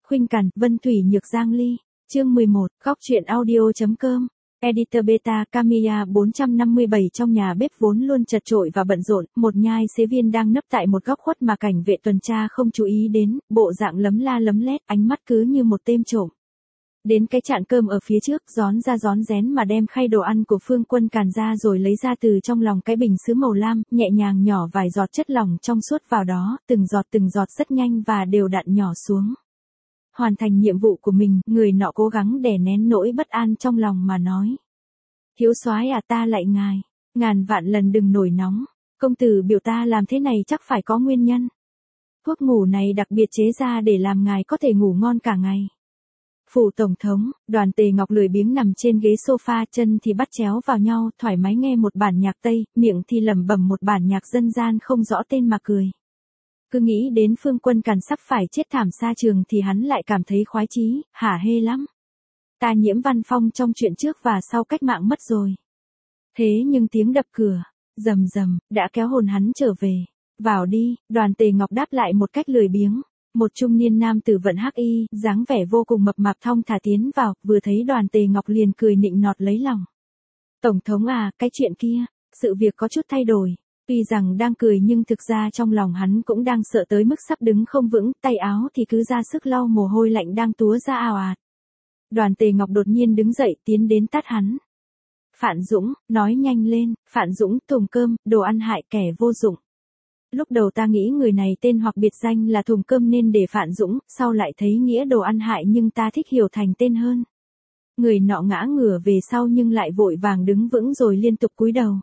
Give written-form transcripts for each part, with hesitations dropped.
Khuynh Càn, Vân Thủy Nhược Giang Ly. Chương 11, Góc truyện audio.com. Editor Beta Camilla 457. Trong nhà bếp vốn luôn chật chội và bận rộn, một nhai xế viên đang nấp tại một góc khuất mà cảnh vệ tuần tra không chú ý đến, bộ dạng lấm la lấm lét, ánh mắt cứ như một tên trộm. Đến cái chạn cơm ở phía trước, rón ra rón rén mà đem khay đồ ăn của Phương Quân Càn ra rồi lấy ra từ trong lòng cái bình sứ màu lam, nhẹ nhàng nhỏ vài giọt chất lỏng trong suốt vào đó, từng giọt rất nhanh và đều đặn nhỏ xuống. Hoàn thành nhiệm vụ của mình, người nọ cố gắng đè nén nỗi bất an trong lòng mà nói. Thiếu soái à, ta lạy ngài, ngàn vạn lần đừng nổi nóng, công tử biểu ta làm thế này chắc phải có nguyên nhân. Thuốc ngủ này đặc biệt chế ra để làm ngài có thể ngủ ngon cả ngày. Phủ tổng thống, Đoàn Tề Ngọc lười biếng nằm trên ghế sofa, chân thì bắt chéo vào nhau, thoải mái nghe một bản nhạc Tây, miệng thì lẩm bẩm một bản nhạc dân gian không rõ tên mà cười. Cứ nghĩ đến Phương Quân Càn sắp phải chết thảm sa trường thì hắn lại cảm thấy khoái chí, hả hê lắm. Ta nhiễm văn phong trong chuyện trước và sau cách mạng mất rồi. Thế nhưng tiếng đập cửa, rầm rầm, đã kéo hồn hắn trở về. Vào đi, Đoàn Tề Ngọc đáp lại một cách lười biếng. Một trung niên nam tử vận hắc y, dáng vẻ vô cùng mập mạp thong thả tiến vào, vừa thấy Đoàn Tề Ngọc liền cười nịnh nọt lấy lòng. Tổng thống à, cái chuyện kia, sự việc có chút thay đổi. Tuy rằng đang cười nhưng thực ra trong lòng hắn cũng đang sợ tới mức sắp đứng không vững, tay áo thì cứ ra sức lau mồ hôi lạnh đang túa ra ào ạt. Đoàn Tề Ngọc đột nhiên đứng dậy tiến đến tát hắn. Phạn Dũng, nói nhanh lên, Phạn Dũng, thùng cơm, đồ ăn hại kẻ vô dụng. Lúc đầu ta nghĩ người này tên hoặc biệt danh là thùng cơm nên để Phạn Dũng, sau lại thấy nghĩa đồ ăn hại nhưng ta thích hiểu thành tên hơn. Người nọ ngã ngửa về sau nhưng lại vội vàng đứng vững rồi liên tục cúi đầu.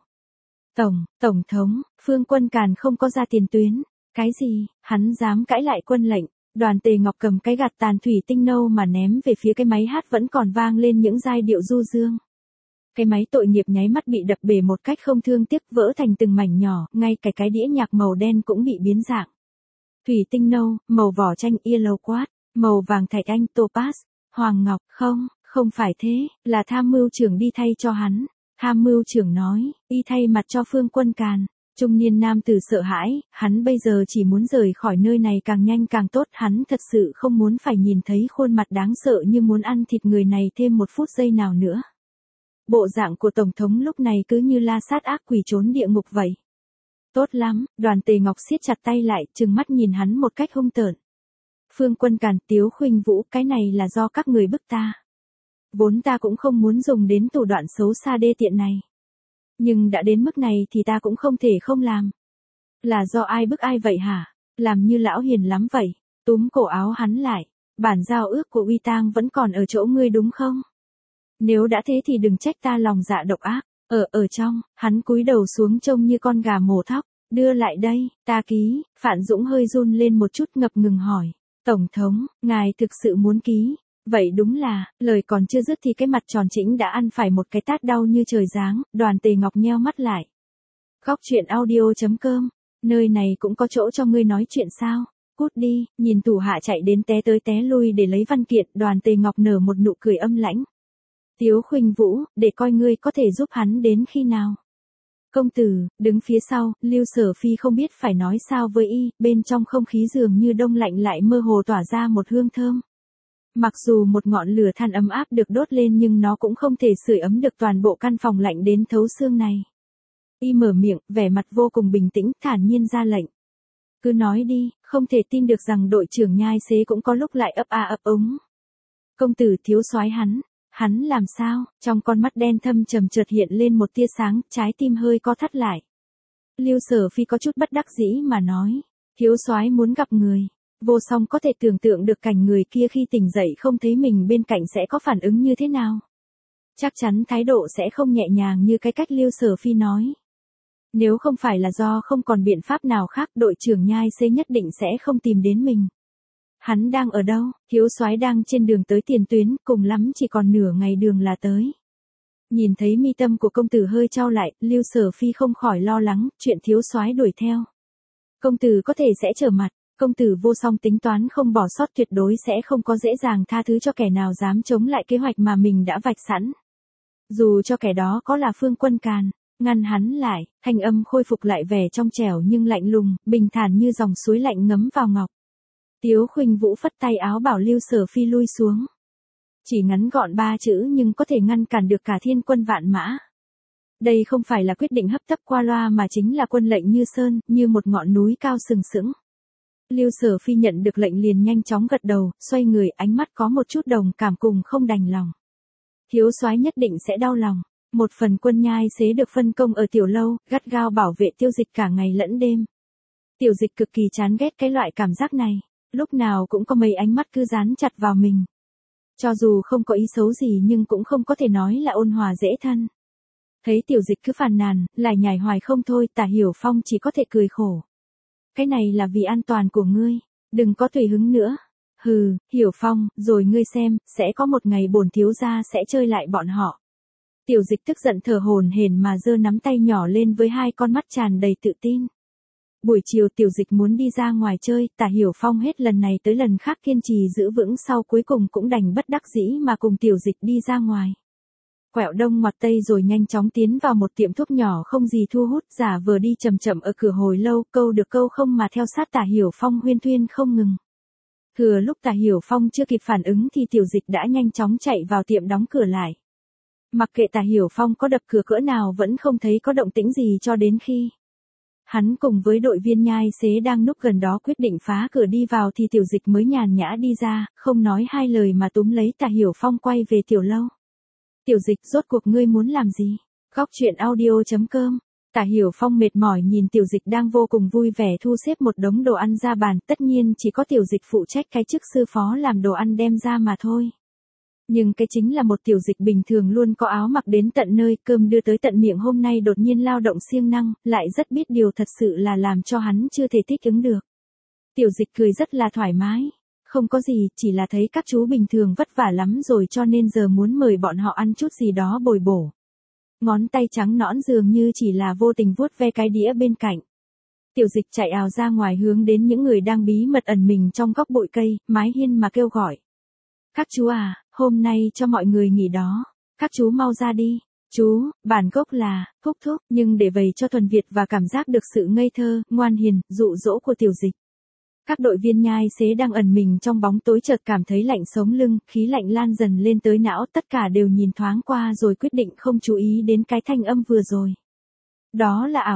Tổng thống, Phương Quân Càn không có ra tiền tuyến. Cái gì, hắn dám cãi lại quân lệnh. Đoàn Tề Ngọc cầm cái gạt tàn thủy tinh nâu mà ném về phía cái máy hát vẫn còn vang lên những giai điệu du dương. Cái máy tội nghiệp nháy mắt bị đập bể một cách không thương tiếc, vỡ thành từng mảnh nhỏ, ngay cả cái đĩa nhạc màu đen cũng bị biến dạng. Thủy tinh nâu, màu vỏ chanh yellow quad, màu vàng thạch anh topaz, hoàng ngọc, không phải thế, là tham mưu trưởng đi thay cho hắn. Tham mưu trưởng nói, y thay mặt cho Phương Quân Càn. Trung niên nam tử sợ hãi, hắn bây giờ chỉ muốn rời khỏi nơi này càng nhanh càng tốt, hắn thật sự không muốn phải nhìn thấy khuôn mặt đáng sợ như muốn ăn thịt người này thêm một phút giây nào nữa. Bộ dạng của Tổng thống lúc này cứ như la sát ác quỷ trốn địa ngục vậy. Tốt lắm, Đoàn Tề Ngọc siết chặt tay lại, trừng mắt nhìn hắn một cách hung tợn. Phương Quân Càn, Tiếu Khuynh Vũ, cái này là do các người bức ta. Vốn ta cũng không muốn dùng đến thủ đoạn xấu xa đê tiện này. Nhưng đã đến mức này thì ta cũng không thể không làm. Là do ai bức ai vậy hả? Làm như lão hiền lắm vậy. Túm cổ áo hắn lại. Bản giao ước của Uy Tang vẫn còn ở chỗ ngươi đúng không? Nếu đã thế thì đừng trách ta lòng dạ độc ác. Ở trong, hắn cúi đầu xuống trông như con gà mổ thóc. Đưa lại đây, ta ký. Phạn Dũng hơi run lên một chút, ngập ngừng hỏi. Tổng thống, ngài thực sự muốn ký? Vậy đúng là, lời còn chưa dứt thì cái mặt tròn trĩnh đã ăn phải một cái tát đau như trời giáng. Đoàn Tề Ngọc nheo mắt lại. Góc truyện audio.com, nơi này cũng có chỗ cho ngươi nói chuyện sao? Cút đi, nhìn thủ hạ chạy đến té tới té lui để lấy văn kiện, Đoàn Tề Ngọc nở một nụ cười âm lãnh. Tiếu Khuynh Vũ, để coi ngươi có thể giúp hắn đến khi nào. Công tử, đứng phía sau, Lưu Sở Phi không biết phải nói sao với y, bên trong không khí dường như đông lạnh lại mơ hồ tỏa ra một hương thơm. Mặc dù một ngọn lửa than ấm áp được đốt lên nhưng nó cũng không thể sưởi ấm được toàn bộ căn phòng lạnh đến thấu xương này. Y mở miệng, vẻ mặt vô cùng bình tĩnh, thản nhiên ra lệnh. Cứ nói đi, không thể tin được rằng đội trưởng nhai xế cũng có lúc lại ấp ấp úng. Công tử, thiếu soái hắn làm sao? Trong con mắt đen thâm trầm chợt hiện lên một tia sáng, trái tim hơi co thắt lại. Lưu Sở Phi có chút bất đắc dĩ mà nói, thiếu soái muốn gặp người. Vô Song có thể tưởng tượng được cảnh người kia khi tỉnh dậy không thấy mình bên cạnh sẽ có phản ứng như thế nào. Chắc chắn thái độ sẽ không nhẹ nhàng như cái cách Lưu Sở Phi nói. Nếu không phải là do không còn biện pháp nào khác, đội trưởng nhai xế nhất định sẽ không tìm đến mình. Hắn đang ở đâu? Thiếu soái đang trên đường tới tiền tuyến, cùng lắm chỉ còn nửa ngày đường là tới. Nhìn thấy mi tâm của công tử hơi chau lại, Lưu Sở Phi không khỏi lo lắng, chuyện thiếu soái đuổi theo. Công tử có thể sẽ trở mặt. Công tử Vô Song tính toán không bỏ sót, tuyệt đối sẽ không có dễ dàng tha thứ cho kẻ nào dám chống lại kế hoạch mà mình đã vạch sẵn. Dù cho kẻ đó có là Phương Quân Càn, ngăn hắn lại, thanh âm khôi phục lại vẻ trong trẻo nhưng lạnh lùng, bình thản như dòng suối lạnh ngấm vào ngọc. Tiếu Khuynh Vũ phất tay áo bảo Lưu Sở Phi lui xuống. Chỉ ngắn gọn 3 chữ nhưng có thể ngăn cản được cả thiên quân vạn mã. Đây không phải là quyết định hấp tấp qua loa mà chính là quân lệnh như sơn, như một ngọn núi cao sừng sững. Lưu Sở Phi nhận được lệnh liền nhanh chóng gật đầu, xoay người, ánh mắt có một chút đồng cảm cùng không đành lòng. Thiếu soái nhất định sẽ đau lòng. Một phần quân nhai xế được phân công ở tiểu lâu, gắt gao bảo vệ Tiêu Dịch cả ngày lẫn đêm. Tiểu Dịch cực kỳ chán ghét cái loại cảm giác này, lúc nào cũng có mấy ánh mắt cứ dán chặt vào mình. Cho dù không có ý xấu gì nhưng cũng không có thể nói là ôn hòa dễ thân. Thấy Tiểu Dịch cứ phàn nàn, lại nhảy hoài không thôi, Tả Hiểu Phong chỉ có thể cười khổ. Cái này là vì an toàn của ngươi, đừng có tùy hứng nữa. Hừ, Hiểu Phong, rồi ngươi xem, sẽ có một ngày bổn thiếu gia sẽ chơi lại bọn họ. Tiểu Dịch tức giận thở hổn hển mà giơ nắm tay nhỏ lên với hai con mắt tràn đầy tự tin. Buổi chiều Tiểu Dịch muốn đi ra ngoài chơi, Tả Hiểu Phong hết lần này tới lần khác kiên trì giữ vững, sau cuối cùng cũng đành bất đắc dĩ mà cùng Tiểu Dịch đi ra ngoài. Quẹo đông ngoặt tây rồi nhanh chóng tiến vào một tiệm thuốc nhỏ không gì thu hút, giả vờ đi chậm chậm ở cửa hồi lâu, câu được câu không mà theo sát Tả Hiểu Phong huyên thuyên không ngừng. Thừa lúc Tả Hiểu Phong chưa kịp phản ứng thì Tiểu Dịch đã nhanh chóng chạy vào tiệm đóng cửa lại. Mặc kệ Tả Hiểu Phong có đập cửa cỡ nào vẫn không thấy có động tĩnh gì cho đến khi hắn cùng với đội viên nhai xế đang núp gần đó quyết định phá cửa đi vào thì Tiểu Dịch mới nhàn nhã đi ra, không nói hai lời mà túm lấy Tả Hiểu Phong quay về tiểu lâu. Tiểu Dịch, rốt cuộc ngươi muốn làm gì? Góc truyện audio.com. Tả Hiểu Phong mệt mỏi nhìn Tiểu Dịch đang vô cùng vui vẻ thu xếp một đống đồ ăn ra bàn, tất nhiên chỉ có Tiểu Dịch phụ trách cái chức sư phó làm đồ ăn đem ra mà thôi. Nhưng cái chính là một Tiểu Dịch bình thường luôn có áo mặc đến tận nơi, cơm đưa tới tận miệng hôm nay đột nhiên lao động siêng năng, lại rất biết điều thật sự là làm cho hắn chưa thể thích ứng được. Tiểu Dịch cười rất là thoải mái. Không có gì, chỉ là thấy các chú bình thường vất vả lắm rồi cho nên giờ muốn mời bọn họ ăn chút gì đó bồi bổ. Ngón tay trắng nõn dường như chỉ là vô tình vuốt ve cái đĩa bên cạnh. Tiểu Dịch chạy ào ra ngoài hướng đến những người đang bí mật ẩn mình trong góc bụi cây, mái hiên mà kêu gọi. Các chú à, hôm nay cho mọi người nghỉ đó. Các chú mau ra đi. Chú, bản gốc là, Thúc Thúc, nhưng để vầy cho thuần Việt và cảm giác được sự ngây thơ, ngoan hiền, dụ dỗ của Tiểu Dịch. Các đội viên nhai xế đang ẩn mình trong bóng tối chợt cảm thấy lạnh sống lưng, khí lạnh lan dần lên tới não, tất cả đều nhìn thoáng qua rồi quyết định không chú ý đến cái thanh âm vừa rồi. Đó là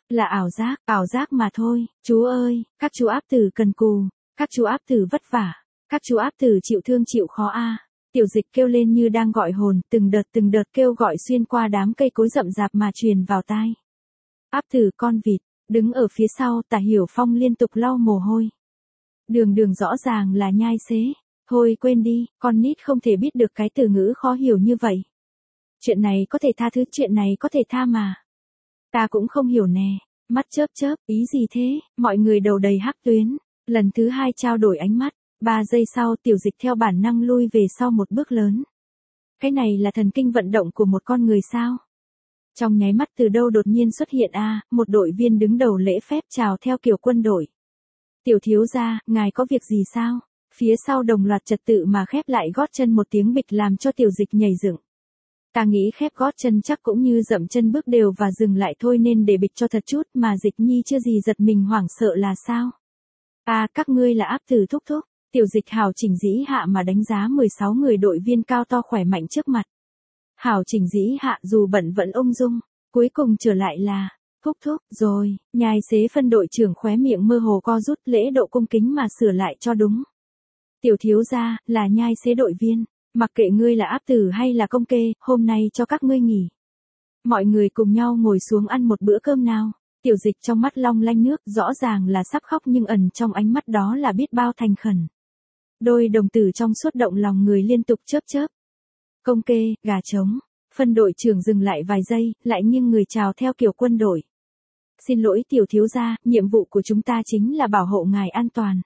ảo giác mà thôi, chú ơi, các chú áp tử cần cù, các chú áp tử vất vả, các chú áp tử chịu thương chịu khó a. Tiểu Dịch kêu lên như đang gọi hồn, từng đợt kêu gọi xuyên qua đám cây cối rậm rạp mà truyền vào tai. Áp tử con vịt, đứng ở phía sau Tả Hiểu Phong liên tục lau mồ hôi. Đường rõ ràng là nhai xế. Thôi quên đi, con nít không thể biết được cái từ ngữ khó hiểu như vậy. Chuyện này có thể tha thứ, chuyện này có thể tha mà. Ta cũng không hiểu nè. Mắt chớp, ý gì thế? Mọi người đầu đầy hắc tuyến. Lần thứ hai trao đổi ánh mắt. 3 giây sau Tiểu Dịch theo bản năng lui về sau một bước lớn. Cái này là thần kinh vận động của một con người sao? Trong nháy mắt từ đâu đột nhiên xuất hiện một đội viên đứng đầu lễ phép chào theo kiểu quân đội. Tiểu thiếu gia, ngài có việc gì sao? Phía sau đồng loạt trật tự mà khép lại gót chân, một tiếng bịch làm cho Tiểu Dịch nhảy dựng. Ta nghĩ khép gót chân chắc cũng như dậm chân bước đều và dừng lại thôi nên để bịch cho thật chút, mà Dịch nhi chưa gì giật mình hoảng sợ là sao? Các ngươi là áp tử Thúc Thúc. Tiểu Dịch hào chỉnh dĩ hạ mà đánh giá 16 người đội viên cao to khỏe mạnh trước mặt. Hảo chỉnh dĩ hạ dù bận vẫn ung dung, cuối cùng trở lại là, Thúc Thúc, rồi, nhai xế phân đội trưởng khóe miệng mơ hồ co rút, lễ độ cung kính mà sửa lại cho đúng. Tiểu thiếu gia, là nhai xế đội viên, mặc kệ ngươi là áp tử hay là công kê, hôm nay cho các ngươi nghỉ. Mọi người cùng nhau ngồi xuống ăn một bữa cơm nào. Tiểu Dịch trong mắt long lanh nước, rõ ràng là sắp khóc nhưng ẩn trong ánh mắt đó là biết bao thành khẩn. Đôi đồng tử trong suốt động lòng người liên tục chớp. Công kê, gà trống. Phân đội trưởng dừng lại vài giây, lại nghiêng người chào theo kiểu quân đội. Xin lỗi tiểu thiếu gia, nhiệm vụ của chúng ta chính là bảo hộ ngài an toàn.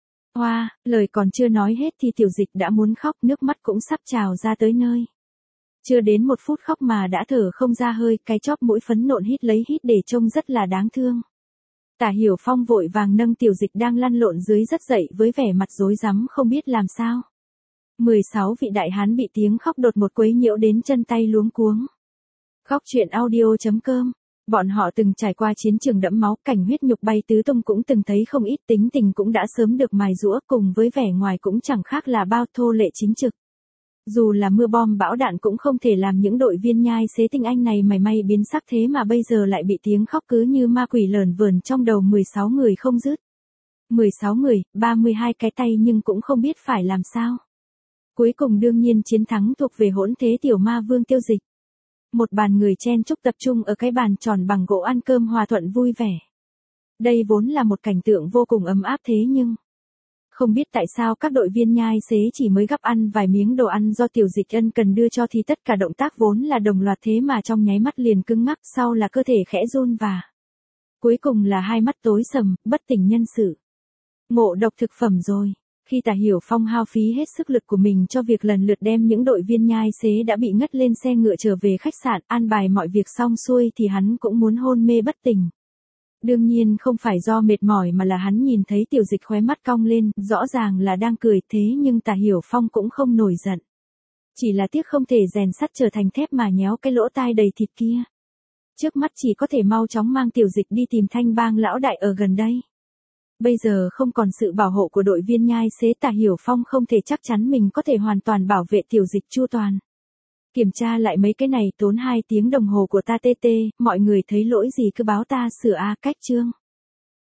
Lời còn chưa nói hết thì Tiểu Dịch đã muốn khóc, nước mắt cũng sắp trào ra tới nơi. Chưa đến 1 phút khóc mà đã thở không ra hơi, cái chóp mũi phấn nộn hít lấy hít để trông rất là đáng thương. Tả Hiểu Phong vội vàng nâng Tiểu Dịch đang lăn lộn dưới đất dậy với vẻ mặt rối rắm không biết làm sao. 16 vị đại hán bị tiếng khóc đột ngột quấy nhiễu đến chân tay luống cuống. Góc truyện audio.com Bọn họ từng trải qua chiến trường đẫm máu, cảnh huyết nhục bay tứ tung cũng từng thấy không ít, tính tình cũng đã sớm được mài giũa, cùng với vẻ ngoài cũng chẳng khác là bao thô lệ chính trực. Dù là mưa bom bão đạn cũng không thể làm những đội viên nhai xế tinh anh này mảy may biến sắc, thế mà bây giờ lại bị tiếng khóc cứ như ma quỷ lởn vởn trong đầu 16 người không dứt. 16 người, 32 cái tay nhưng cũng không biết phải làm sao. Cuối cùng đương nhiên chiến thắng thuộc về hỗn thế tiểu ma vương Tiêu Dịch. Một bàn người chen chúc tập trung ở cái bàn tròn bằng gỗ ăn cơm hòa thuận vui vẻ. Đây vốn là một cảnh tượng vô cùng ấm áp, thế nhưng không biết tại sao các đội viên nhai xế chỉ mới gắp ăn vài miếng đồ ăn do Tiểu Dịch ân cần đưa cho thì tất cả động tác vốn là đồng loạt thế mà trong nháy mắt liền cứng ngắc, sau là cơ thể khẽ run và cuối cùng là hai mắt tối sầm, bất tỉnh nhân sự. Ngộ độc thực phẩm rồi. Khi Tả Hiểu Phong hao phí hết sức lực của mình cho việc lần lượt đem những đội viên nhai xế đã bị ngất lên xe ngựa trở về khách sạn, an bài mọi việc xong xuôi thì hắn cũng muốn hôn mê bất tỉnh. Đương nhiên không phải do mệt mỏi mà là hắn nhìn thấy Tiểu Dịch khóe mắt cong lên, rõ ràng là đang cười, thế nhưng Tả Hiểu Phong cũng không nổi giận. Chỉ là tiếc không thể rèn sắt trở thành thép mà nhéo cái lỗ tai đầy thịt kia. Trước mắt chỉ có thể mau chóng mang Tiểu Dịch đi tìm Thanh Bang lão đại ở gần đây. Bây giờ không còn sự bảo hộ của đội viên nhai xế, Tả Hiểu Phong không thể chắc chắn mình có thể hoàn toàn bảo vệ Tiểu Dịch chu toàn. Kiểm tra lại mấy cái này tốn 2 tiếng đồng hồ của ta TT, mọi người thấy lỗi gì cứ báo ta sửa a. Cách chương.